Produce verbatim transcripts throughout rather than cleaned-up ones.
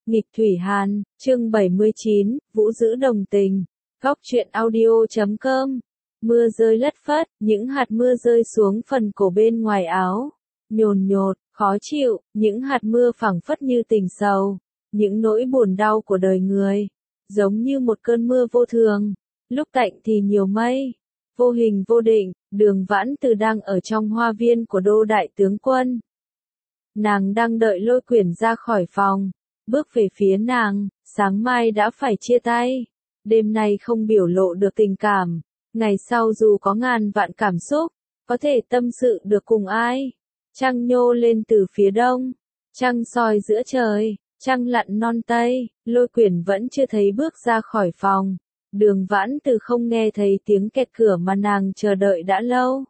Nghịch Thủy Hàn, chương bảy mươi chín, Vũ giữ đồng tình. Góc truyện audio chấm com. Mưa rơi lất phất, những hạt mưa rơi xuống phần cổ bên ngoài áo. Nhồn nhột, khó chịu, những hạt mưa phảng phất như tình sầu, những nỗi buồn đau của đời người. Giống như một cơn mưa vô thường, lúc tạnh thì nhiều mây, vô hình vô định. Đường Vãn Từ đang ở trong hoa viên của Đô đại tướng quân. Nàng đang đợi Lôi Quyển ra khỏi phòng, bước về phía nàng, sáng mai đã phải chia tay. Đêm nay không biểu lộ được tình cảm, ngày sau dù có ngàn vạn cảm xúc, có thể tâm sự được cùng ai. Trăng nhô lên từ phía đông, trăng soi giữa trời, trăng lặn non tây. Lôi Quyển vẫn chưa thấy bước ra khỏi phòng. Đường Vãn Từ không nghe thấy tiếng kẹt cửa mà nàng chờ đợi đã lâu.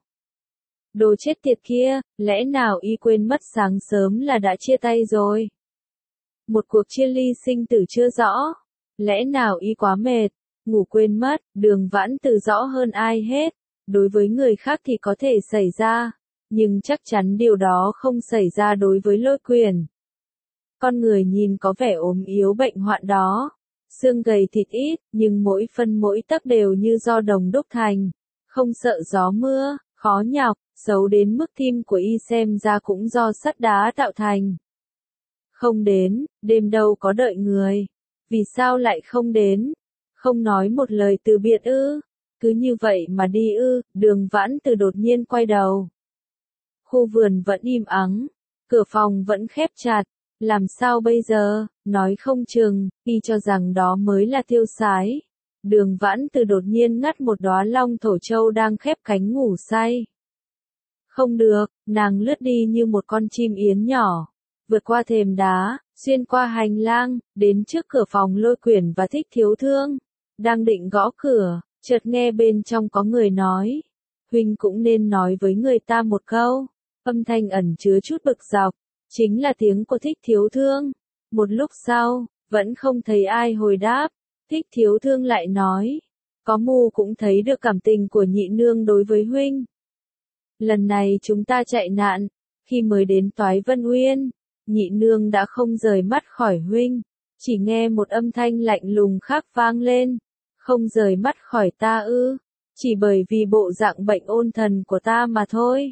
Đồ chết tiệt kia, lẽ nào y quên mất sáng sớm là đã chia tay rồi? Một cuộc chia ly sinh tử chưa rõ. Lẽ nào y quá mệt, ngủ quên mất? Đường Vãn Từ rõ hơn ai hết. Đối với người khác thì có thể xảy ra, nhưng chắc chắn điều đó không xảy ra đối với Lôi Quyển. Con người nhìn có vẻ ốm yếu bệnh hoạn đó, xương gầy thịt ít, nhưng mỗi phân mỗi tấc đều như do đồng đúc thành, không sợ gió mưa, khó nhọc, xấu đến mức tim của y xem ra cũng do sắt đá tạo thành. Không đến, đêm đâu có đợi người. Vì sao lại không đến? Không nói một lời từ biệt ư? Cứ như vậy mà đi ư? Đường Vãn Từ đột nhiên quay đầu. Khu vườn vẫn im ắng, cửa phòng vẫn khép chặt. Làm sao bây giờ? Nói không chừng, y cho rằng đó mới là tiêu sái. Đường Vãn Từ đột nhiên ngắt một đóa long thổ châu đang khép cánh ngủ say. Không được, nàng lướt đi như một con chim yến nhỏ, vượt qua thềm đá, xuyên qua hành lang, đến trước cửa phòng Lôi Quyển và Thích Thiếu Thương. Đang định gõ cửa, chợt nghe bên trong có người nói, huynh cũng nên nói với người ta một câu. Âm thanh ẩn chứa chút bực dọc, chính là tiếng của Thích Thiếu Thương. Một lúc sau, vẫn không thấy ai hồi đáp. Thích Thiếu Thương lại nói, có mù cũng thấy được cảm tình của nhị nương đối với huynh. Lần này chúng ta chạy nạn, khi mới đến Toái Vân Uyên, nhị nương đã không rời mắt khỏi huynh, chỉ nghe một âm thanh lạnh lùng khác vang lên. Không rời mắt khỏi ta ư? Chỉ bởi vì bộ dạng bệnh ôn thần của ta mà thôi.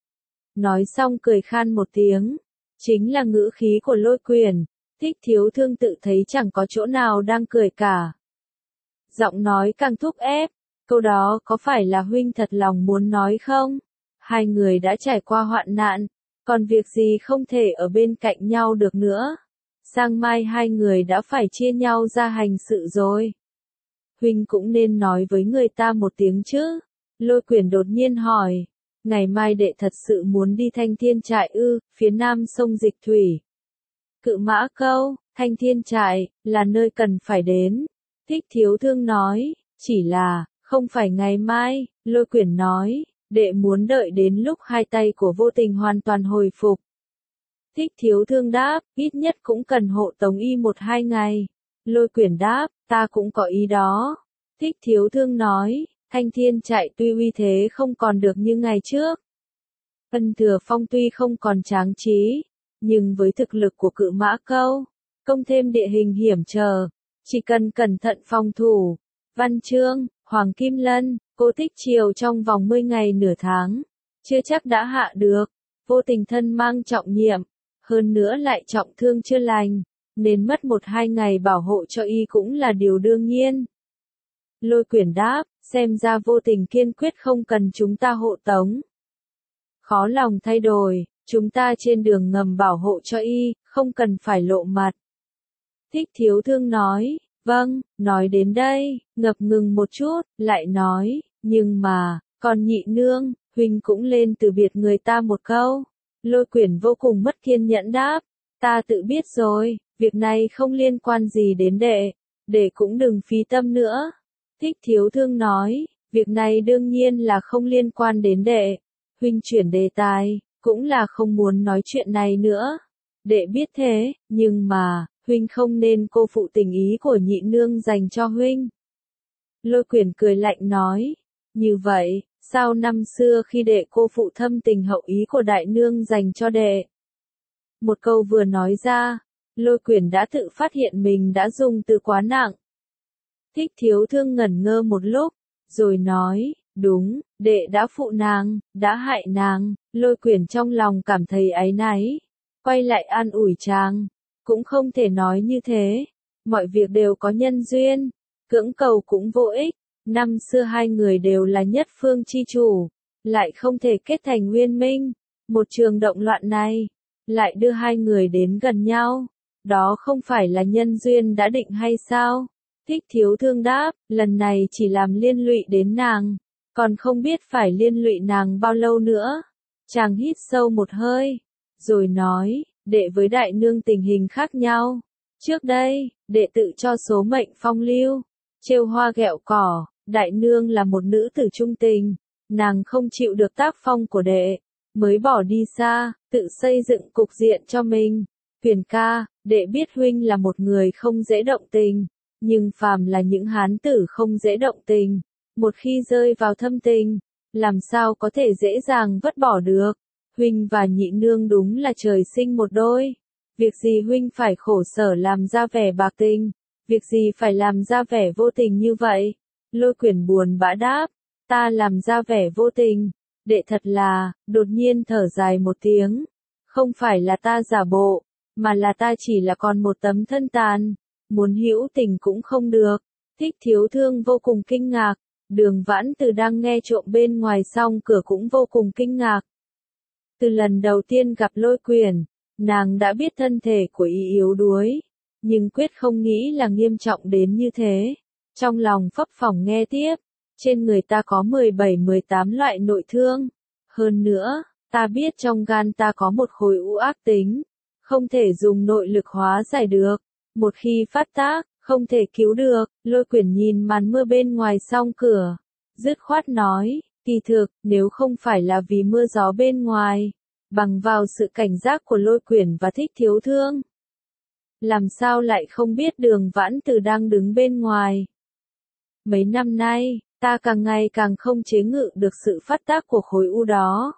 Nói xong cười khan một tiếng, chính là ngữ khí của Lôi Quyển. Thích Thiếu Thương tự thấy chẳng có chỗ nào đang cười cả. Giọng nói càng thúc ép, câu đó có phải là huynh thật lòng muốn nói không? Hai người đã trải qua hoạn nạn, còn việc gì không thể ở bên cạnh nhau được nữa. Sang mai hai người đã phải chia nhau ra hành sự rồi. Huynh cũng nên nói với người ta một tiếng chứ. Lôi Quyển đột nhiên hỏi, ngày mai đệ thật sự muốn đi Thanh Thiên Trại ư? Phía nam sông Dịch Thủy, Cự Mã Câu, Thanh Thiên Trại là nơi cần phải đến. Thích Thiếu Thương nói, chỉ là không phải ngày mai. Lôi Quyển nói, đệ muốn đợi đến lúc hai tay của Vô Tình hoàn toàn hồi phục. Thích Thiếu Thương đáp, ít nhất cũng cần hộ tống y một hai ngày. Lôi Quyển đáp, ta cũng có ý đó. Thích Thiếu Thương nói, Thanh Thiên Trại tuy uy thế không còn được như ngày trước. Ân Thừa Phong tuy không còn tráng trí, nhưng với thực lực của Cự Mã Câu, công thêm địa hình hiểm trở, chỉ cần cẩn thận phòng thủ, Văn Chương, Hoàng Kim Lân, Cô Tích Triều trong vòng mười ngày nửa tháng, chưa chắc đã hạ được. Vô Tình thân mang trọng nhiệm, hơn nữa lại trọng thương chưa lành, nên mất một hai ngày bảo hộ cho y cũng là điều đương nhiên. Lôi Quyển đáp, xem ra Vô Tình kiên quyết không cần chúng ta hộ tống. Khó lòng thay đổi, chúng ta trên đường ngầm bảo hộ cho y, không cần phải lộ mặt. Thích Thiếu Thương nói, vâng. Nói đến đây, ngập ngừng một chút, lại nói, nhưng mà, còn nhị nương, huynh cũng lên từ biệt người ta một câu. Lôi Quyển vô cùng mất kiên nhẫn đáp, ta tự biết rồi, việc này không liên quan gì đến đệ, đệ cũng đừng phí tâm nữa. Thích Thiếu Thương nói, việc này đương nhiên là không liên quan đến đệ. Huynh chuyển đề tài, cũng là không muốn nói chuyện này nữa. Đệ biết thế, nhưng mà, huynh không nên cô phụ tình ý của nhị nương dành cho huynh. Lôi Quyển cười lạnh nói, như vậy, sao năm xưa khi đệ cô phụ thâm tình hậu ý của đại nương dành cho đệ? Một câu vừa nói ra, Lôi Quyền đã tự phát hiện mình đã dùng từ quá nặng. Thích Thiếu Thương ngẩn ngơ một lúc, rồi nói, đúng, đệ đã phụ nàng, đã hại nàng. Lôi Quyền trong lòng cảm thấy áy náy, quay lại an ủi chàng, cũng không thể nói như thế, mọi việc đều có nhân duyên, cưỡng cầu cũng vô ích, năm xưa hai người đều là nhất phương chi chủ, lại không thể kết thành nguyên minh, một trường động loạn này, lại đưa hai người đến gần nhau, đó không phải là nhân duyên đã định hay sao? Thích Thiếu Thương đáp, lần này chỉ làm liên lụy đến nàng, còn không biết phải liên lụy nàng bao lâu nữa. Chàng hít sâu một hơi, rồi nói, đệ với đại nương tình hình khác nhau. Trước đây, đệ tự cho số mệnh phong lưu, trêu hoa ghẹo cỏ, đại nương là một nữ tử trung tình, nàng không chịu được tác phong của đệ, mới bỏ đi xa, tự xây dựng cục diện cho mình. Huyền ca, đệ biết huynh là một người không dễ động tình, nhưng phàm là những hán tử không dễ động tình, một khi rơi vào thâm tình, làm sao có thể dễ dàng vứt bỏ được. Huynh và nhị nương đúng là trời sinh một đôi. Việc gì huynh phải khổ sở làm ra vẻ bạc tình, việc gì phải làm ra vẻ vô tình như vậy? Lôi Quyền buồn bã đáp, ta làm ra vẻ vô tình, đệ thật là, đột nhiên thở dài một tiếng, không phải là ta giả bộ, mà là ta chỉ là còn một tấm thân tàn, muốn hữu tình cũng không được. Thích Thiếu Thương vô cùng kinh ngạc, Đường Vãn Từ đang nghe trộm bên ngoài song cửa cũng vô cùng kinh ngạc. Từ lần đầu tiên gặp Lôi Quyền, nàng đã biết thân thể của y yếu đuối, nhưng quyết không nghĩ là nghiêm trọng đến như thế. Trong lòng phấp phỏng nghe tiếp, trên người ta có mười bảy mười tám loại nội thương. Hơn nữa, ta biết trong gan ta có một khối u ác tính, không thể dùng nội lực hóa giải được. Một khi phát tác, không thể cứu được. Lôi Quyền nhìn màn mưa bên ngoài song cửa, dứt khoát nói, kỳ thực, nếu không phải là vì mưa gió bên ngoài, bằng vào sự cảnh giác của Lôi Quyền và Thích Thiếu Thương, làm sao lại không biết Đường Vãn Từ đang đứng bên ngoài. Mấy năm nay, ta càng ngày càng không chế ngự được sự phát tác của khối u đó.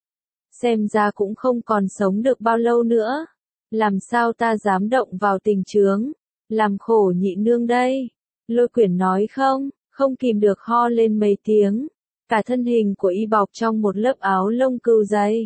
Xem ra cũng không còn sống được bao lâu nữa. Làm sao ta dám động vào tình chướng, làm khổ nhị nương đây? Lôi Quyền nói không, không kìm được ho lên mấy tiếng. Cả thân hình của y bọc trong một lớp áo lông cừu dày,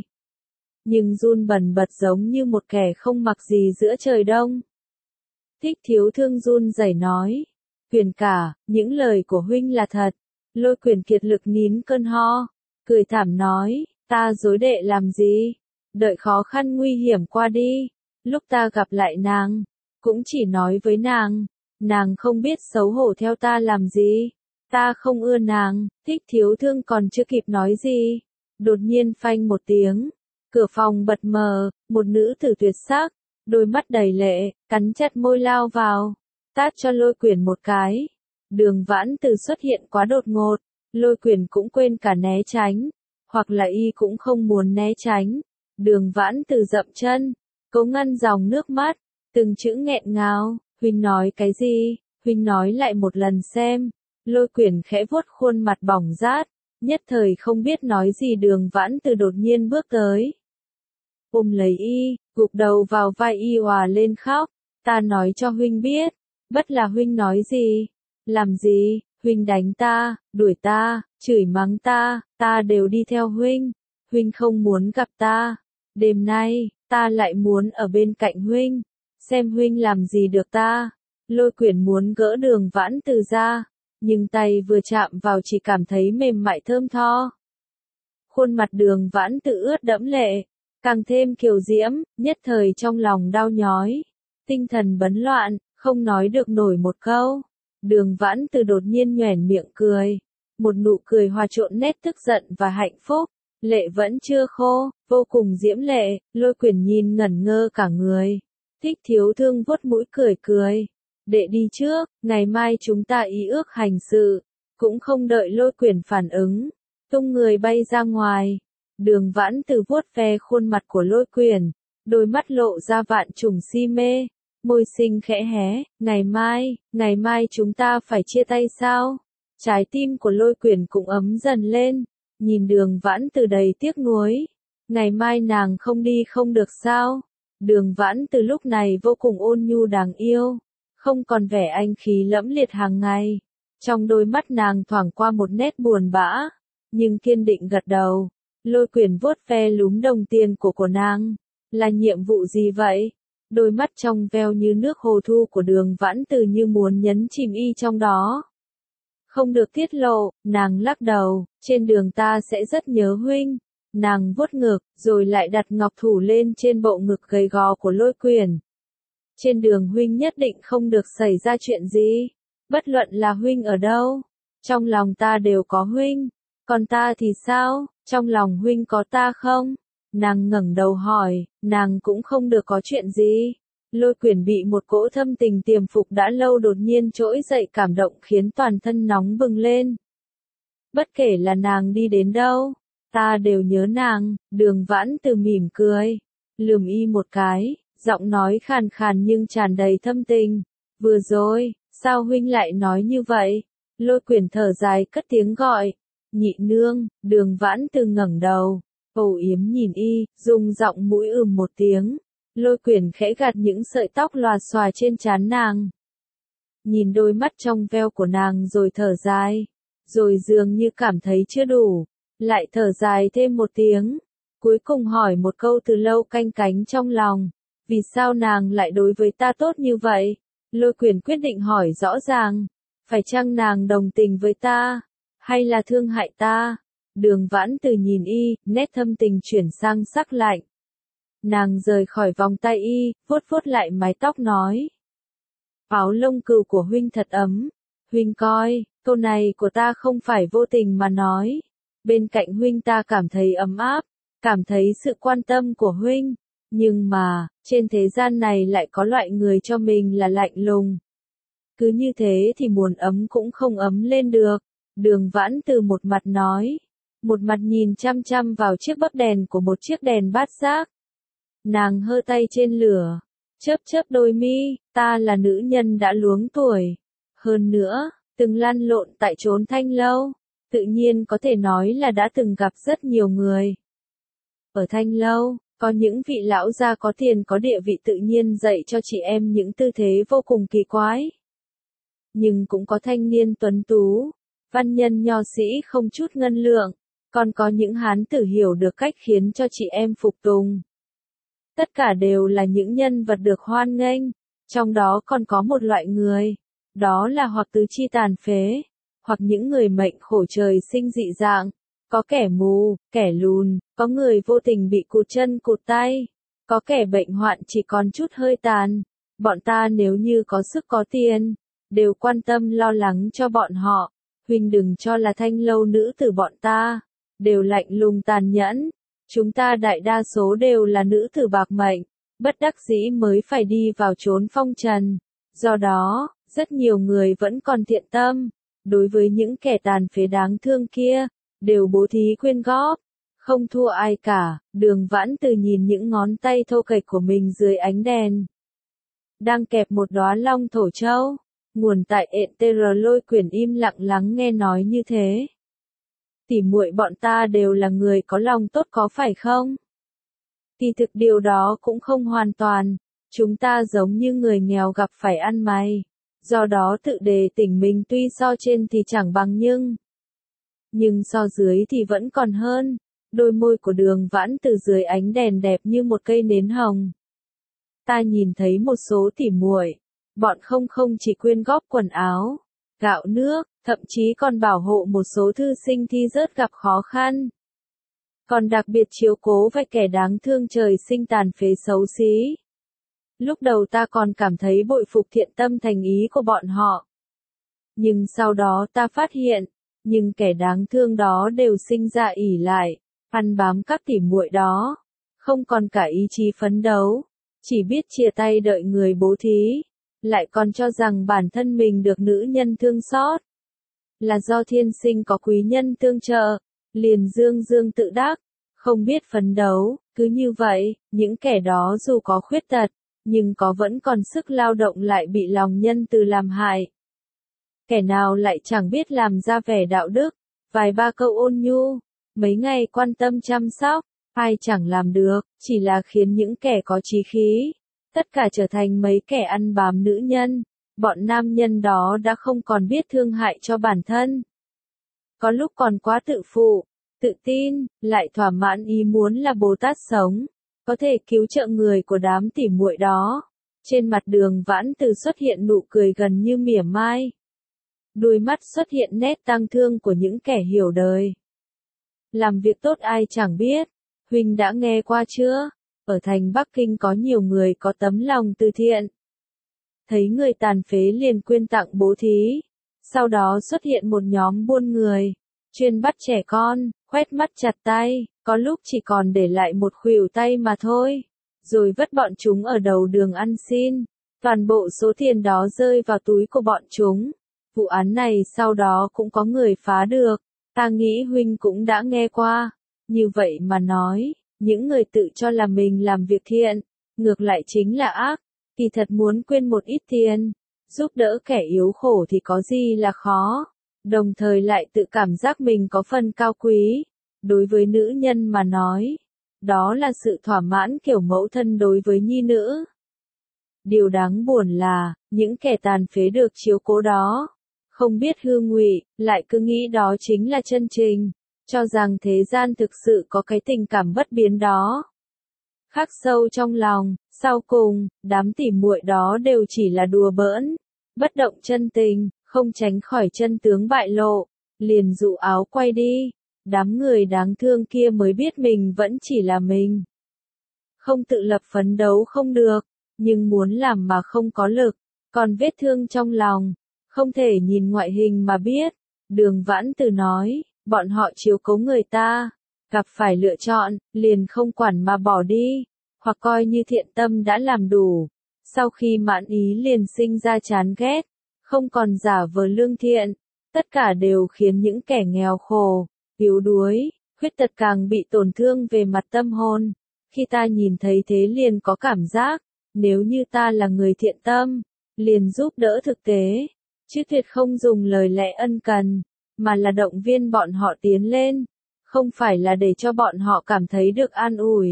nhưng run bần bật giống như một kẻ không mặc gì giữa trời đông. Thích Thiếu Thương run rẩy nói, Quyền cả, những lời của huynh là thật. Lôi Quyền kiệt lực nín cơn ho, cười thảm nói, ta dối đệ làm gì? Đợi khó khăn nguy hiểm qua đi, lúc ta gặp lại nàng, cũng chỉ nói với nàng, nàng không biết xấu hổ theo ta làm gì. Ta không ưa nàng. Thích Thiếu Thương còn chưa kịp nói gì, đột nhiên phanh một tiếng, cửa phòng bật mở, một nữ tử tuyệt sắc, đôi mắt đầy lệ, cắn chặt môi lao vào, tát cho Lôi Quyền một cái. Đường Vãn Từ xuất hiện quá đột ngột, Lôi Quyền cũng quên cả né tránh, hoặc là y cũng không muốn né tránh. Đường Vãn Từ dậm chân, cố ngăn dòng nước mắt, từng chữ nghẹn ngào, huynh nói cái gì, huynh nói lại một lần xem. Lôi Quyền khẽ vuốt khuôn mặt bỏng rát, nhất thời không biết nói gì. Đường Vãn Từ đột nhiên bước tới, ôm lấy y, gục đầu vào vai y òa lên khóc. Ta nói cho huynh biết, bất là huynh nói gì, làm gì, huynh đánh ta, đuổi ta, chửi mắng ta, ta đều đi theo huynh. Huynh không muốn gặp ta, đêm nay, ta lại muốn ở bên cạnh huynh, xem huynh làm gì được ta. Lôi Quyền muốn gỡ Đường Vãn Từ ra, nhưng tay vừa chạm vào chỉ cảm thấy mềm mại thơm tho. Khuôn mặt Đường Vãn Từ ướt đẫm lệ, càng thêm kiều diễm, nhất thời trong lòng đau nhói, tinh thần bấn loạn, không nói được nổi một câu. Đường Vãn Từ đột nhiên nhoẻn miệng cười, một nụ cười hòa trộn nét tức giận và hạnh phúc, lệ vẫn chưa khô, vô cùng diễm lệ. Lôi Quyền nhìn ngẩn ngơ cả người. Thích Thiếu Thương vuốt mũi cười cười, đệ đi trước, ngày mai chúng ta ý ước hành sự. Cũng không đợi Lôi Quyền phản ứng, tung người bay ra ngoài. Đường Vãn Từ vuốt ve khuôn mặt của Lôi Quyền, đôi mắt lộ ra vạn trùng si mê, môi xinh khẽ hé. Ngày mai, ngày mai chúng ta phải chia tay sao? Trái tim của Lôi Quyền cũng ấm dần lên, nhìn Đường Vãn Từ đầy tiếc nuối. Ngày mai nàng không đi không được sao? Đường Vãn từ lúc này vô cùng ôn nhu đáng yêu, không còn vẻ anh khí lẫm liệt hàng ngày. Trong đôi mắt nàng thoảng qua một nét buồn bã, nhưng kiên định gật đầu. Lôi Quyền vuốt ve lúm đồng tiền của của nàng. Là nhiệm vụ gì vậy? Đôi mắt trong veo như nước hồ thu của Đường Vãn Từ như muốn nhấn chìm y trong đó. Không được tiết lộ, nàng lắc đầu, trên đường ta sẽ rất nhớ huynh. Nàng vuốt ngực, rồi lại đặt ngọc thủ lên trên bộ ngực gầy gò của Lôi Quyền. Trên đường huynh nhất định không được xảy ra chuyện gì. Bất luận là huynh ở đâu, trong lòng ta đều có huynh. Còn ta thì sao, trong lòng huynh có ta không? Nàng ngẩng đầu hỏi, nàng cũng không được có chuyện gì. Lôi Quyền bị một cỗ thâm tình tiềm phục đã lâu đột nhiên trỗi dậy cảm động khiến toàn thân nóng bừng lên. Bất kể là nàng đi đến đâu, ta đều nhớ nàng. Đường Vãn Từ mỉm cười, lườm y một cái, giọng nói khàn khàn nhưng tràn đầy thâm tình. Vừa rồi, sao huynh lại nói như vậy? Lôi Quyền thở dài cất tiếng gọi. Nhị nương. Đường Vãn Từ ngẩng đầu, âu yếm nhìn y, dùng giọng mũi ừm một tiếng. Lôi Quyền khẽ gạt những sợi tóc lòa xòa trên trán nàng. Nhìn đôi mắt trong veo của nàng rồi thở dài. Rồi dường như cảm thấy chưa đủ, lại thở dài thêm một tiếng. Cuối cùng hỏi một câu từ lâu canh cánh trong lòng. Vì sao nàng lại đối với ta tốt như vậy? Lôi Quyền quyết định hỏi rõ ràng. Phải chăng nàng đồng tình với ta? Hay là thương hại ta? Đường Vãn Từ nhìn y, nét thâm tình chuyển sang sắc lạnh. Nàng rời khỏi vòng tay y, vuốt vuốt lại mái tóc nói. Áo lông cừu của huynh thật ấm. Huynh coi, câu này của ta không phải vô tình mà nói. Bên cạnh huynh ta cảm thấy ấm áp, cảm thấy sự quan tâm của huynh. Nhưng mà, trên thế gian này lại có loại người cho mình là lạnh lùng. Cứ như thế thì muốn ấm cũng không ấm lên được. Đường Vãn Từ một mặt nói, một mặt nhìn chăm chăm vào chiếc bấc đèn của một chiếc đèn bát giác. Nàng hơ tay trên lửa, chớp chớp đôi mi, ta là nữ nhân đã luống tuổi. Hơn nữa, từng lăn lộn tại chốn thanh lâu, tự nhiên có thể nói là đã từng gặp rất nhiều người. Ở thanh lâu, có những vị lão gia có tiền có địa vị tự nhiên dạy cho chị em những tư thế vô cùng kỳ quái. Nhưng cũng có thanh niên tuấn tú, văn nhân nho sĩ không chút ngân lượng, còn có những hán tử hiểu được cách khiến cho chị em phục tùng. Tất cả đều là những nhân vật được hoan nghênh, trong đó còn có một loại người, đó là hoặc tứ chi tàn phế, hoặc những người mệnh khổ trời sinh dị dạng, có kẻ mù, kẻ lùn, có người vô tình bị cụt chân cụt tay, có kẻ bệnh hoạn chỉ còn chút hơi tàn. Bọn ta nếu như có sức có tiền, đều quan tâm lo lắng cho bọn họ. Huynh đừng cho là thanh lâu nữ tử bọn ta, đều lạnh lùng tàn nhẫn. Chúng ta đại đa số đều là nữ tử bạc mệnh, bất đắc dĩ mới phải đi vào chốn phong trần. Do đó, rất nhiều người vẫn còn thiện tâm, đối với những kẻ tàn phế đáng thương kia, đều bố thí quyên góp, không thua ai cả. Đường Vãn Từ nhìn những ngón tay thô kệch của mình dưới ánh đèn, đang kẹp một đóa long thổ châu. Nguồn tại ện tê rờ. Lôi Quyền im lặng lắng nghe nói như thế. Tỉ muội bọn ta đều là người có lòng tốt có phải không? Kỳ thực điều đó cũng không hoàn toàn. Chúng ta giống như người nghèo gặp phải ăn mày. Do đó tự đề tỉnh mình tuy so trên thì chẳng bằng nhưng. Nhưng so dưới thì vẫn còn hơn. Đôi môi của Đường Vãn Từ dưới ánh đèn đẹp như một cây nến hồng. Ta nhìn thấy một số tỉ muội, bọn không không chỉ quyên góp quần áo, gạo nước, thậm chí còn bảo hộ một số thư sinh thi rớt gặp khó khăn. Còn đặc biệt chiếu cố vài kẻ đáng thương trời sinh tàn phế xấu xí. Lúc đầu ta còn cảm thấy bội phục thiện tâm thành ý của bọn họ. Nhưng sau đó ta phát hiện, nhưng kẻ đáng thương đó đều sinh ra ỷ lại, ăn bám các tỉ muội đó, không còn cả ý chí phấn đấu, chỉ biết chia tay đợi người bố thí, lại còn cho rằng bản thân mình được nữ nhân thương xót, là do thiên sinh có quý nhân tương trợ, liền dương dương tự đắc, không biết phấn đấu. Cứ như vậy, những kẻ đó dù có khuyết tật, nhưng có vẫn còn sức lao động lại bị lòng nhân từ làm hại. Kẻ nào lại chẳng biết làm ra vẻ đạo đức, vài ba câu ôn nhu, mấy ngày quan tâm chăm sóc, Ai chẳng làm được, chỉ là khiến những kẻ có chí khí, tất cả trở thành mấy kẻ ăn bám nữ nhân. Bọn nam nhân đó đã không còn biết thương hại cho bản thân. Có lúc còn quá tự phụ, tự tin, lại thỏa mãn ý muốn là Bồ Tát sống, có thể cứu trợ người của đám tỉ muội đó. Trên mặt Đường Vãn Từ xuất hiện nụ cười gần như mỉa mai. Đôi mắt xuất hiện nét tang thương của những kẻ hiểu đời. Làm việc tốt ai chẳng biết, huynh đã nghe qua chưa? Ở thành Bắc Kinh có nhiều người có tấm lòng từ thiện. Thấy người tàn phế liền quyên tặng bố thí. Sau đó xuất hiện một nhóm buôn người, chuyên bắt trẻ con, khoét mắt chặt tay, có lúc chỉ còn để lại một khuỷu tay mà thôi. Rồi vứt bọn chúng ở đầu đường ăn xin. Toàn bộ số tiền đó rơi vào túi của bọn chúng. Vụ án này sau đó cũng có người phá được. Ta nghĩ huynh cũng đã nghe qua. Như vậy mà nói, những người tự cho là mình làm việc thiện, ngược lại chính là ác. Kỳ thật muốn quyên một ít tiền, giúp đỡ kẻ yếu khổ thì có gì là khó. Đồng thời lại tự cảm giác mình có phần cao quý. Đối với nữ nhân mà nói, đó là sự thỏa mãn kiểu mẫu thân đối với nhi nữ. Điều đáng buồn là, những kẻ tàn phế được chiếu cố đó, không biết hư ngụy, lại cứ nghĩ đó chính là chân trình, cho rằng thế gian thực sự có cái tình cảm bất biến đó. Khắc sâu trong lòng, sau cùng, đám tỉ muội đó đều chỉ là đùa bỡn, bất động chân tình, không tránh khỏi chân tướng bại lộ, liền dụ áo quay đi. Đám người đáng thương kia mới biết mình vẫn chỉ là mình. Không tự lập phấn đấu không được, nhưng muốn làm mà không có lực, còn vết thương trong lòng, không thể nhìn ngoại hình mà biết. Đường Vãn Từ nói, bọn họ chiếu cố người ta, gặp phải lựa chọn, liền không quản mà bỏ đi, hoặc coi như thiện tâm đã làm đủ. Sau khi mãn ý liền sinh ra chán ghét, không còn giả vờ lương thiện, tất cả đều khiến những kẻ nghèo khổ, yếu đuối, khuyết tật càng bị tổn thương về mặt tâm hồn. Khi ta nhìn thấy thế liền có cảm giác, nếu như ta là người thiện tâm, liền giúp đỡ thực tế, chứ tuyệt không dùng lời lẽ ân cần, mà là động viên bọn họ tiến lên, không phải là để cho bọn họ cảm thấy được an ủi,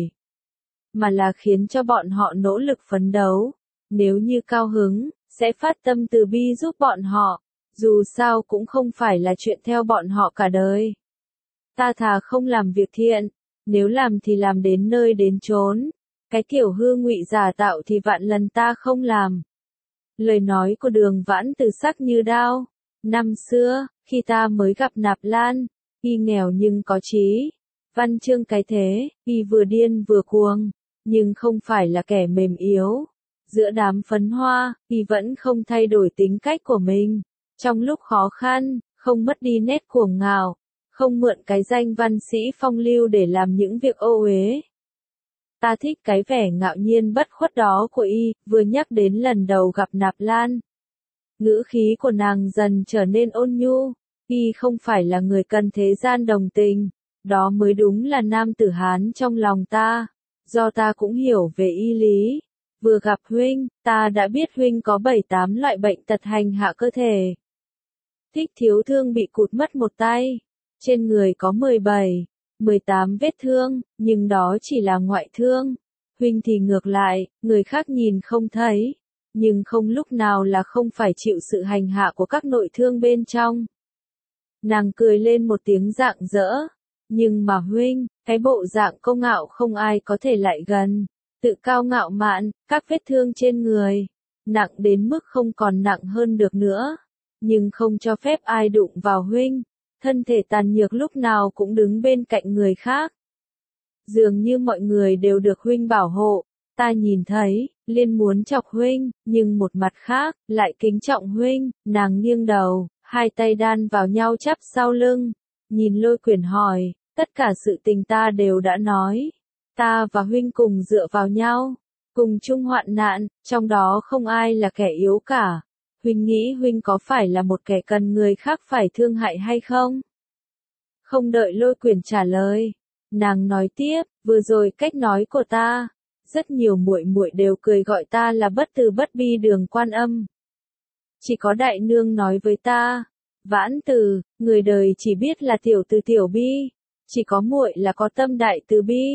mà là khiến cho bọn họ nỗ lực phấn đấu. Nếu như cao hứng, sẽ phát tâm từ bi giúp bọn họ, dù sao cũng không phải là chuyện theo bọn họ cả đời. Ta thà không làm việc thiện, nếu làm thì làm đến nơi đến chốn, cái kiểu hư ngụy giả tạo thì vạn lần ta không làm. Lời nói của Đường Vãn Từ sắc như đao. Năm xưa, khi ta mới gặp Nạp Lan, y nghèo nhưng có trí, văn chương cái thế, y vừa điên vừa cuồng, nhưng không phải là kẻ mềm yếu. Giữa đám phấn hoa, y vẫn không thay đổi tính cách của mình. Trong lúc khó khăn, không mất đi nét cuồng ngạo, không mượn cái danh văn sĩ phong lưu để làm những việc ô uế. Ta thích cái vẻ ngạo nhiên bất khuất đó của y. Vừa nhắc đến lần đầu gặp Nạp Lan, ngữ khí của nàng dần trở nên ôn nhu. Y không phải là người cần thế gian đồng tình, đó mới đúng là nam tử Hán trong lòng ta. Do ta cũng hiểu về y lý, vừa gặp huynh, ta đã biết huynh có bảy tám loại bệnh tật hành hạ cơ thể. Thích thiếu thương bị cụt mất một tay, trên người có mười bảy, mười tám vết thương, nhưng đó chỉ là ngoại thương. Huynh thì ngược lại, người khác nhìn không thấy, nhưng không lúc nào là không phải chịu sự hành hạ của các nội thương bên trong. Nàng cười lên một tiếng rạng rỡ, nhưng mà huynh, cái bộ dạng công ngạo không ai có thể lại gần, tự cao ngạo mạn, các vết thương trên người, nặng đến mức không còn nặng hơn được nữa, nhưng không cho phép ai đụng vào huynh, thân thể tàn nhược lúc nào cũng đứng bên cạnh người khác. Dường như mọi người đều được huynh bảo hộ, ta nhìn thấy, liên muốn chọc huynh, nhưng một mặt khác, lại kính trọng huynh. Nàng nghiêng đầu, hai tay đan vào nhau chắp sau lưng, nhìn Lôi Quyển hỏi, tất cả sự tình ta đều đã nói, ta và huynh cùng dựa vào nhau, cùng chung hoạn nạn, trong đó không ai là kẻ yếu cả. Huynh nghĩ huynh có phải là một kẻ cần người khác phải thương hại hay không? Không đợi Lôi Quyển trả lời, nàng nói tiếp, vừa rồi cách nói của ta, rất nhiều muội muội đều cười gọi ta là bất từ bất bi Đường Quan Âm. Chỉ có đại nương nói với ta, Vãn Từ, người đời chỉ biết là tiểu từ tiểu bi, chỉ có muội là có tâm đại từ bi,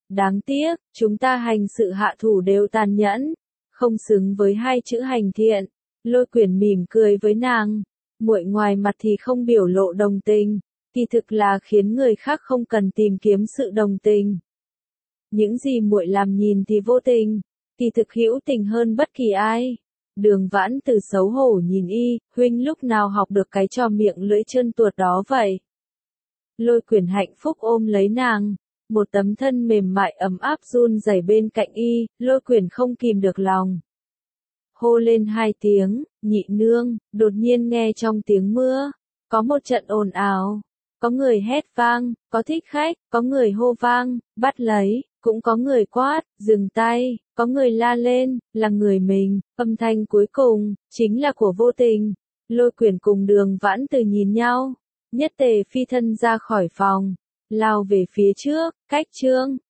Đáng tiếc, chúng ta hành sự hạ thủ đều tàn nhẫn, không xứng với hai chữ hành thiện. Lôi Quyển mỉm cười với nàng, muội ngoài mặt thì không biểu lộ đồng tình, kỳ thực là khiến người khác không cần tìm kiếm sự đồng tình. Những gì muội làm nhìn thì vô tình, kỳ thực hữu tình hơn bất kỳ ai. Đường Vãn Từ xấu hổ nhìn y, huynh lúc nào học được cái trò miệng lưỡi trơn tuột đó vậy? Lôi Quyển hạnh phúc ôm lấy nàng, một tấm thân mềm mại ấm áp run rẩy bên cạnh y, Lôi Quyển không kìm được lòng. Hô lên hai tiếng, nhị nương, đột nhiên nghe trong tiếng mưa, có một trận ồn ào, có người hét vang, có thích khách, có người hô vang, bắt lấy, cũng có người quát, dừng tay, có người la lên, là người mình, âm thanh cuối cùng, chính là của Vô Tình. Lôi Quyển cùng Đường Vãn Từ nhìn nhau, nhất tề phi thân ra khỏi phòng, lao về phía trước, cách chương